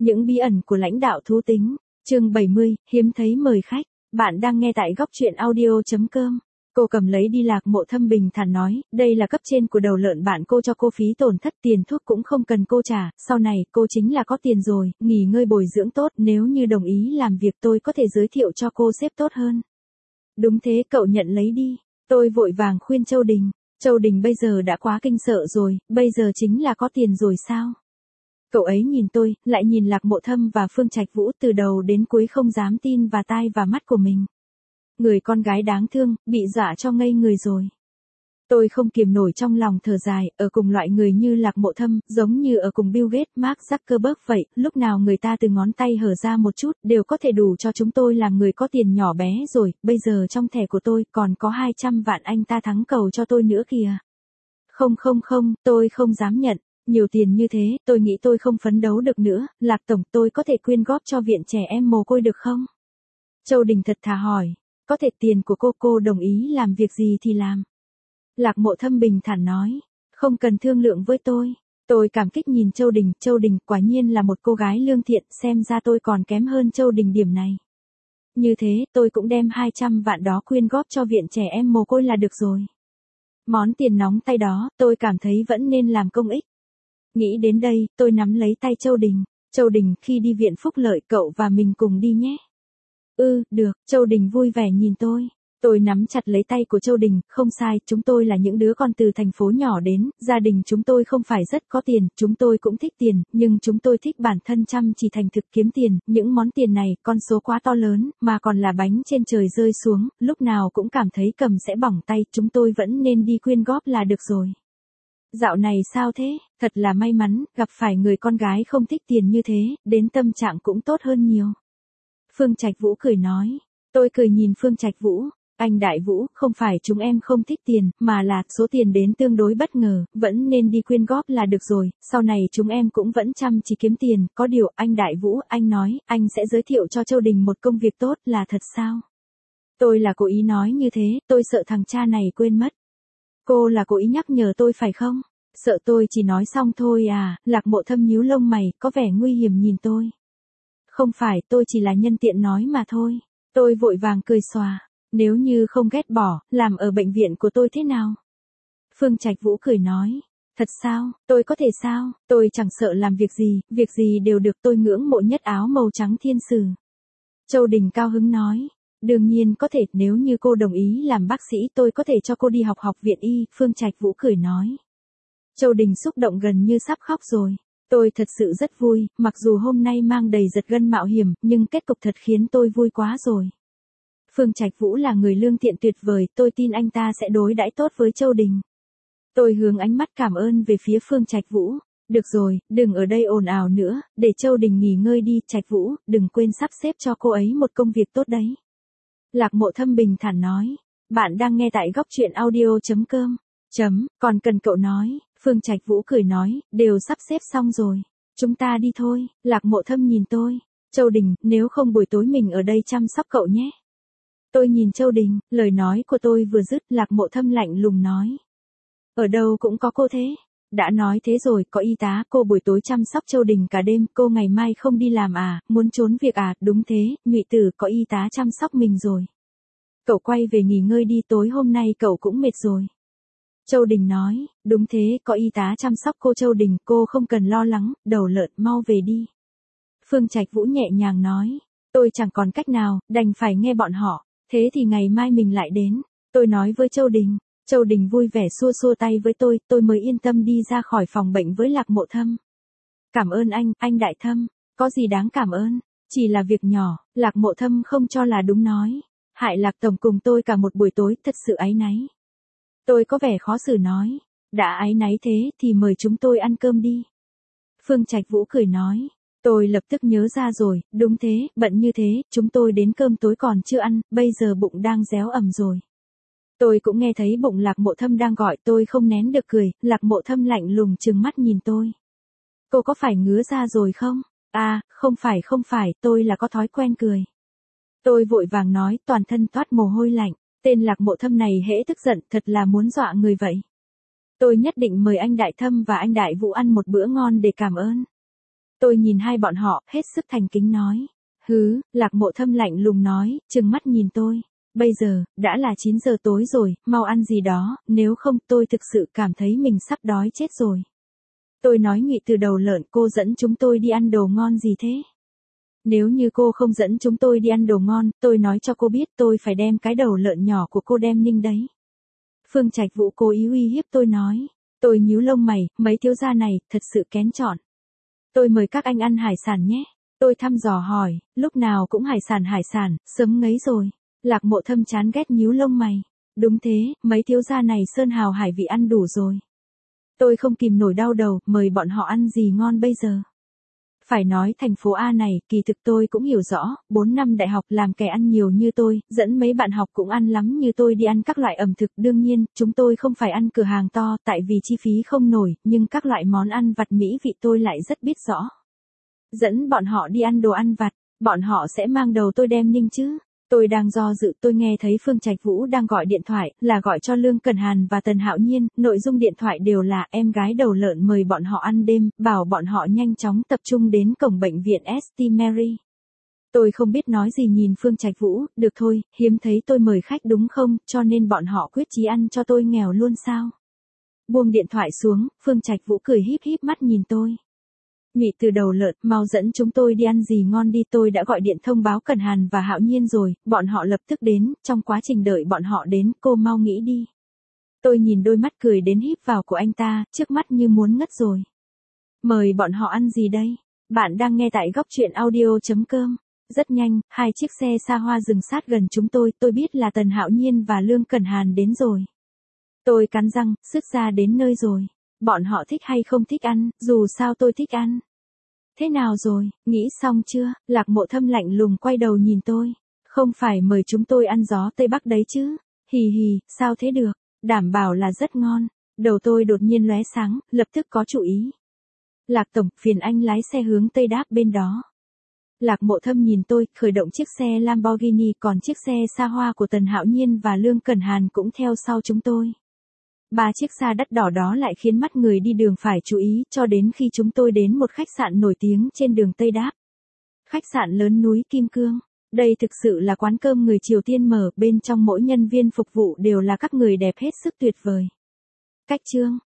Những bí ẩn của lãnh đạo thú tính, chương 70, hiếm thấy mời khách. Bạn đang nghe tại góc truyện audio.com. Cô cầm lấy đi Lạc Mộ Thâm bình thản nói, đây là cấp trên của đầu lợn bạn cô cho cô phí tổn thất, tiền thuốc cũng không cần cô trả, sau này cô chính là có tiền rồi, nghỉ ngơi bồi dưỡng tốt, nếu như đồng ý làm việc tôi có thể giới thiệu cho cô sếp tốt hơn. Đúng thế, cậu nhận lấy đi. Tôi vội vàng khuyên Châu Đình. Châu Đình bây giờ đã quá kinh sợ rồi, bây giờ chính là có tiền rồi sao? Cậu ấy nhìn tôi, lại nhìn Lạc Mộ Thâm và Phương Trạch Vũ, từ đầu đến cuối không dám tin vào tai và mắt của mình. Người con gái đáng thương, bị dọa cho ngây người rồi. Tôi không kiềm nổi trong lòng thở dài, ở cùng loại người như Lạc Mộ Thâm, giống như ở cùng Bill Gates, Mark Zuckerberg vậy, lúc nào người ta từ ngón tay hở ra một chút, đều có thể đủ cho chúng tôi làm người có tiền nhỏ bé rồi, bây giờ trong thẻ của tôi còn có 200 vạn anh ta thắng cầu cho tôi nữa kìa. Không, tôi không dám nhận. Nhiều tiền như thế, tôi nghĩ tôi không phấn đấu được nữa, Lạc Tổng, tôi có thể quyên góp cho viện trẻ em mồ côi được không? Châu Đình thật thà hỏi, có thể, tiền của cô đồng ý làm việc gì thì làm. Lạc Mộ Thâm bình thản nói, không cần thương lượng với tôi. Tôi cảm kích nhìn Châu Đình quả nhiên là một cô gái lương thiện, xem ra tôi còn kém hơn Châu Đình điểm này. Như thế, tôi cũng đem 200 vạn đó quyên góp cho viện trẻ em mồ côi là được rồi. Món tiền nóng tay đó, tôi cảm thấy vẫn nên làm công ích. Nghĩ đến đây, tôi nắm lấy tay Châu Đình. Châu Đình, khi đi viện phúc lợi cậu và mình cùng đi nhé. Được, Châu Đình vui vẻ nhìn tôi. Tôi nắm chặt lấy tay của Châu Đình, không sai, chúng tôi là những đứa con từ thành phố nhỏ đến, gia đình chúng tôi không phải rất có tiền, chúng tôi cũng thích tiền, nhưng chúng tôi thích bản thân chăm chỉ thành thực kiếm tiền, những món tiền này, con số quá to lớn, mà còn là bánh trên trời rơi xuống, lúc nào cũng cảm thấy cầm sẽ bỏng tay, chúng tôi vẫn nên đi quyên góp là được rồi. Dạo này sao thế, thật là may mắn, gặp phải người con gái không thích tiền như thế, đến tâm trạng cũng tốt hơn nhiều. Phương Trạch Vũ cười nói, tôi cười nhìn Phương Trạch Vũ, anh Đại Vũ, không phải chúng em không thích tiền, mà là số tiền đến tương đối bất ngờ, vẫn nên đi quyên góp là được rồi, sau này chúng em cũng vẫn chăm chỉ kiếm tiền, có điều, anh Đại Vũ, anh nói, anh sẽ giới thiệu cho Châu Đình một công việc tốt, là thật sao? Tôi là cố ý nói như thế, tôi sợ thằng cha này quên mất. Cô là cố ý nhắc nhở tôi phải không? Sợ tôi chỉ nói xong thôi à? Lạc Mộ Thâm nhíu lông mày, có vẻ nguy hiểm nhìn tôi. Không phải, tôi chỉ là nhân tiện nói mà thôi. Tôi vội vàng cười xòa. Nếu như không ghét bỏ, làm ở bệnh viện của tôi thế nào? Phương Trạch Vũ cười nói. Thật sao, tôi có thể sao? Tôi chẳng sợ làm việc gì đều được, tôi ngưỡng mộ nhất áo màu trắng thiên sử. Châu Đình cao hứng nói. Đương nhiên có thể, nếu như cô đồng ý làm bác sĩ tôi có thể cho cô đi học học viện y, Phương Trạch Vũ cười nói. Châu Đình xúc động gần như sắp khóc rồi. Tôi thật sự rất vui, mặc dù hôm nay mang đầy giật gân mạo hiểm, nhưng kết cục thật khiến tôi vui quá rồi. Phương Trạch Vũ là người lương thiện tuyệt vời, tôi tin anh ta sẽ đối đãi tốt với Châu Đình. Tôi hướng ánh mắt cảm ơn về phía Phương Trạch Vũ. Được rồi, đừng ở đây ồn ào nữa, để Châu Đình nghỉ ngơi đi, Trạch Vũ, đừng quên sắp xếp cho cô ấy một công việc tốt đấy. Lạc Mộ Thâm bình thản nói, bạn đang nghe tại góc truyện audio.com. Còn cần cậu nói, Phương Trạch Vũ cười nói, đều sắp xếp xong rồi. Chúng ta đi thôi, Lạc Mộ Thâm nhìn tôi. Châu Đình, nếu không buổi tối mình ở đây chăm sóc cậu nhé. Tôi nhìn Châu Đình, lời nói của tôi vừa dứt, Lạc Mộ Thâm lạnh lùng nói. Ở đâu cũng có cô thế. Đã nói thế rồi, có y tá, cô buổi tối chăm sóc Châu Đình cả đêm, cô ngày mai không đi làm à, muốn trốn việc à, đúng thế, Nhụy Tử, có y tá chăm sóc mình rồi. Cậu quay về nghỉ ngơi đi, tối hôm nay cậu cũng mệt rồi. Châu Đình nói, đúng thế, có y tá chăm sóc cô. Châu Đình, cô không cần lo lắng, đầu lợn, mau về đi. Phương Trạch Vũ nhẹ nhàng nói, tôi chẳng còn cách nào, đành phải nghe bọn họ, thế thì ngày mai mình lại đến. Tôi nói với Châu Đình. Châu Đình vui vẻ xua xua tay với tôi mới yên tâm đi ra khỏi phòng bệnh với Lạc Mộ Thâm. Cảm ơn anh Đại Thâm, có gì đáng cảm ơn, chỉ là việc nhỏ, Lạc Mộ Thâm không cho là đúng nói. Hại Lạc Tổng cùng tôi cả một buổi tối, thật sự áy náy. Tôi có vẻ khó xử nói, đã áy náy thế thì mời chúng tôi ăn cơm đi. Phương Trạch Vũ cười nói, tôi lập tức nhớ ra rồi, đúng thế, bận như thế, chúng tôi đến cơm tối còn chưa ăn, bây giờ bụng đang réo ẩm rồi. Tôi cũng nghe thấy bụng Lạc Mộ Thâm đang gọi, tôi không nén được cười, Lạc Mộ Thâm lạnh lùng trừng mắt nhìn tôi. Cô có phải ngứa ra rồi không? À, không phải, tôi là có thói quen cười. Tôi vội vàng nói, toàn thân toát mồ hôi lạnh, tên Lạc Mộ Thâm này hễ tức giận, thật là muốn dọa người vậy. Tôi nhất định mời anh Đại Thâm và anh Đại Vũ ăn một bữa ngon để cảm ơn. Tôi nhìn hai bọn họ, hết sức thành kính nói. Hứ, Lạc Mộ Thâm lạnh lùng nói, trừng mắt nhìn tôi. Bây giờ, đã là 9 giờ tối rồi, mau ăn gì đó, nếu không tôi thực sự cảm thấy mình sắp đói chết rồi. Tôi nói Ngụy Từ Đầu Lợn, cô dẫn chúng tôi đi ăn đồ ngon gì thế? Nếu như cô không dẫn chúng tôi đi ăn đồ ngon, tôi nói cho cô biết tôi phải đem cái đầu lợn nhỏ của cô đem ninh đấy. Phương Trạch Vũ cố ý uy hiếp tôi nói. Tôi nhíu lông mày, mấy thiếu gia này, thật sự kén chọn. Tôi mời các anh ăn hải sản nhé. Tôi thăm dò hỏi, lúc nào cũng hải sản, sớm ngấy rồi. Lạc Mộ Thâm chán ghét nhíu lông mày. Đúng thế, mấy thiếu gia này sơn hào hải vị ăn đủ rồi. Tôi không kìm nổi đau đầu, mời bọn họ ăn gì ngon bây giờ. Phải nói thành phố A này, kỳ thực tôi cũng hiểu rõ, 4 năm đại học làm kẻ ăn nhiều như tôi, dẫn mấy bạn học cũng ăn lắm như tôi đi ăn các loại ẩm thực. Đương nhiên, chúng tôi không phải ăn cửa hàng to, tại vì chi phí không nổi, nhưng các loại món ăn vặt mỹ vị tôi lại rất biết rõ. Dẫn bọn họ đi ăn đồ ăn vặt, bọn họ sẽ mang đầu tôi đem ninh chứ. Tôi đang do dự, tôi nghe thấy Phương Trạch Vũ đang gọi điện thoại, là gọi cho Lương Cẩn Hàn và Tần Hạo Nhiên, nội dung điện thoại đều là em gái đầu lợn mời bọn họ ăn đêm, bảo bọn họ nhanh chóng tập trung đến cổng bệnh viện St. Mary. Tôi không biết nói gì nhìn Phương Trạch Vũ, được thôi, hiếm thấy tôi mời khách đúng không, cho nên bọn họ quyết chí ăn cho tôi nghèo luôn sao. Buông điện thoại xuống, Phương Trạch Vũ cười híp híp mắt nhìn tôi. Ngụy Từ Đầu Lợn, mau dẫn chúng tôi đi ăn gì ngon đi, tôi đã gọi điện thông báo Cẩn Hàn và Hạo Nhiên rồi, bọn họ lập tức đến, trong quá trình đợi bọn họ đến, cô mau nghĩ đi. Tôi nhìn đôi mắt cười đến híp vào của anh ta, trước mắt như muốn ngất rồi. Mời bọn họ ăn gì đây? Bạn đang nghe tại góc truyện audio.com. Rất nhanh, hai chiếc xe xa hoa dừng sát gần chúng tôi biết là Tần Hạo Nhiên và Lương Cẩn Hàn đến rồi. Tôi cắn răng, sứt ra đến nơi rồi. Bọn họ thích hay không thích ăn, dù sao tôi thích ăn. Thế nào rồi, nghĩ xong chưa? Lạc Mộ Thâm lạnh lùng quay đầu nhìn tôi. Không phải mời chúng tôi ăn gió Tây Bắc đấy chứ? Hì hì, sao thế được? Đảm bảo là rất ngon. Đầu tôi đột nhiên lóe sáng, lập tức có chủ ý. Lạc Tổng, phiền anh lái xe hướng Tây đáp bên đó. Lạc Mộ Thâm nhìn tôi, khởi động chiếc xe Lamborghini, còn chiếc xe xa hoa của Tần Hạo Nhiên và Lương Cẩn Hàn cũng theo sau chúng tôi. 3 chiếc xa đắt đỏ đó lại khiến mắt người đi đường phải chú ý, cho đến khi chúng tôi đến một khách sạn nổi tiếng trên đường Tây Đáp. Khách sạn lớn núi Kim Cương. Đây thực sự là quán cơm người Triều Tiên mở, bên trong mỗi nhân viên phục vụ đều là các người đẹp hết sức tuyệt vời. Cách chương